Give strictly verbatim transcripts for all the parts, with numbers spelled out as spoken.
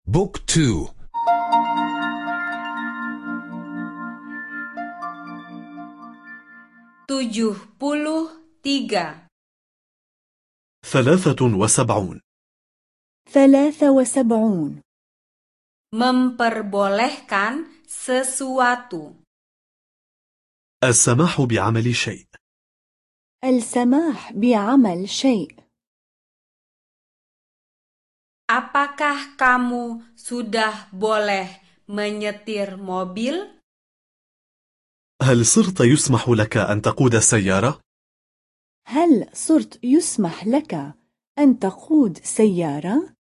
بوك تو. tujuh puluh tiga. ثلاثة وسبعون. ثلاثة وسبعون. Memperbolehkan sesuatu. السماح بعمل شيء. السماح بعمل شيء. Apakah kamu sudah boleh menyetir mobil? هل صرت يسمح لك أن تقود السيارة؟ هل صرت يسمح لك أن تقود سيارة؟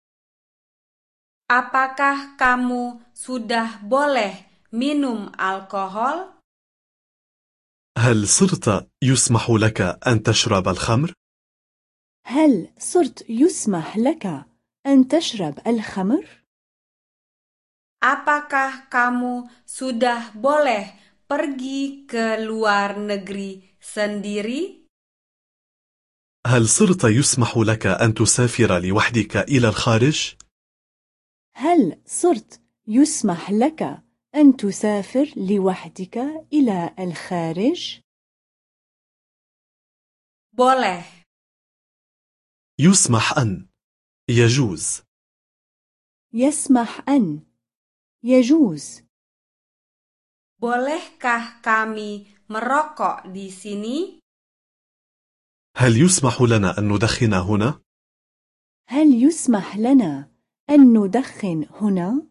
Apakah kamu sudah boleh minum alkohol? هل صرت يسمح لك أن تشرب الخمر؟ هل صرت يسمح لك أن تشرب الخمر؟ Apakah kamu sudah boleh pergi ke luar negeri sendiri? هل صرت يسمح لك أن تسافر لوحدك إلى الخارج؟ هل صرت يسمح لك أن تسافر لوحدك إلى الخارج؟ Boleh. يسمح أن. يجوز. يسمح أن. يجوز. Bolehkah kami merokok di sini? هل يسمح لنا أن ندخن هنا؟ هل يسمح لنا أن ندخن هنا؟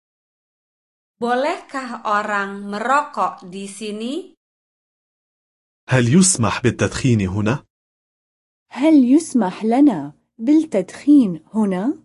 Bolehkah orang merokok di sini? هل يسمح بالتدخين هنا؟ هل يسمح لنا بالتدخين هنا؟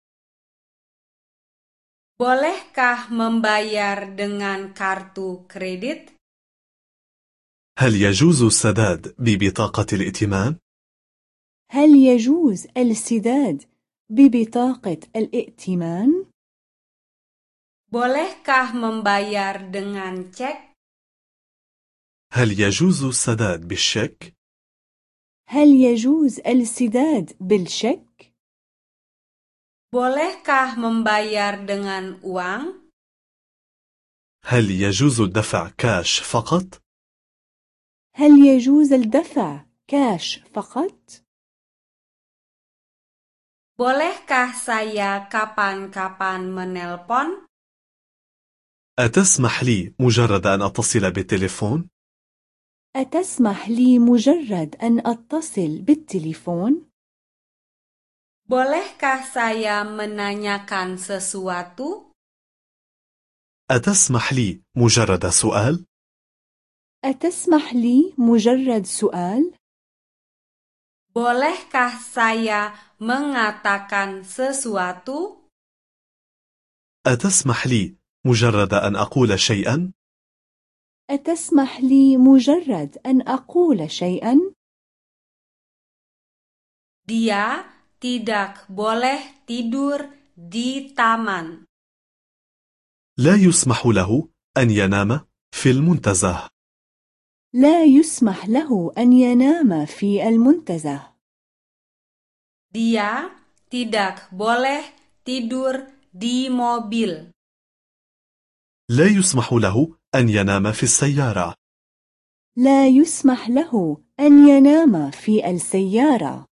Bolehkah membayar dengan kartu kredit? هل يجوز السداد ببطاقة الائتمان؟ هل يجوز السداد ببطاقة الائتمان؟ Bolehkah membayar dengan cek? هل يجوز السداد بالشيك؟ هل يجوز السداد بالشيك؟ Bolehkah membayar dengan uang? هل يجوز الدفع كاش فقط؟ هل يجوز الدفع كاش فقط؟ Bolehkah saya kapan-kapan menelpon? أتسمح لي مجرد أن أتصل بالتليفون؟ أتسمح لي مجرد أن أتصل بالتليفون؟ Bolehkah saya menanyakan sesuatu? أتسمح لي مجرد سؤال؟ أتسمح لي مجرد سؤال؟ Bolehkah saya mengatakan sesuatu? أتسمح لي مجرد أن أقول شيئا؟ أتسمح لي مجرد أن أقول شيئا؟ Dia tidak boleh tidur di taman. لا يسمح له أن ينام في المنتزه. لا يسمح له أن ينام في المنتزه. Dia tidak boleh tidur di mobil. لا يسمح له أن ينام في السيارة. لا يسمح له أن ينام في السيارة.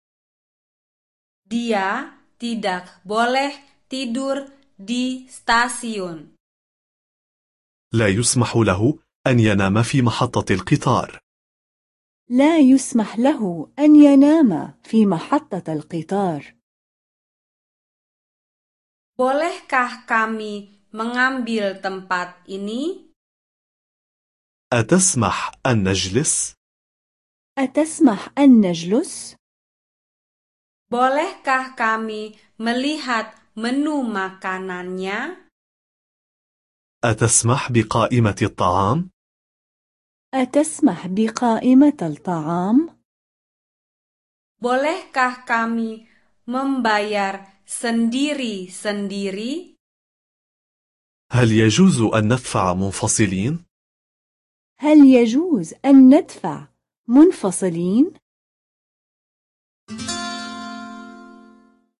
Dia tidak boleh tidur di stasiun. لا يسمح له أن ينام في محطة القطار. لا يسمح له أن ينام في محطة القطار. Bolehkah kami mengambil tempat ini? أتسمح أن نجلس؟ أتسمح أن نجلس؟ Bolehkah kami melihat menu makanannya? أتسمح بقائمة الطعام؟ أتسمح بقائمة الطعام؟ Bolehkah kami membayar sendiri-sendiri? هل يجوز أن ندفع منفصلين؟ هل يجوز أن ندفع منفصلين؟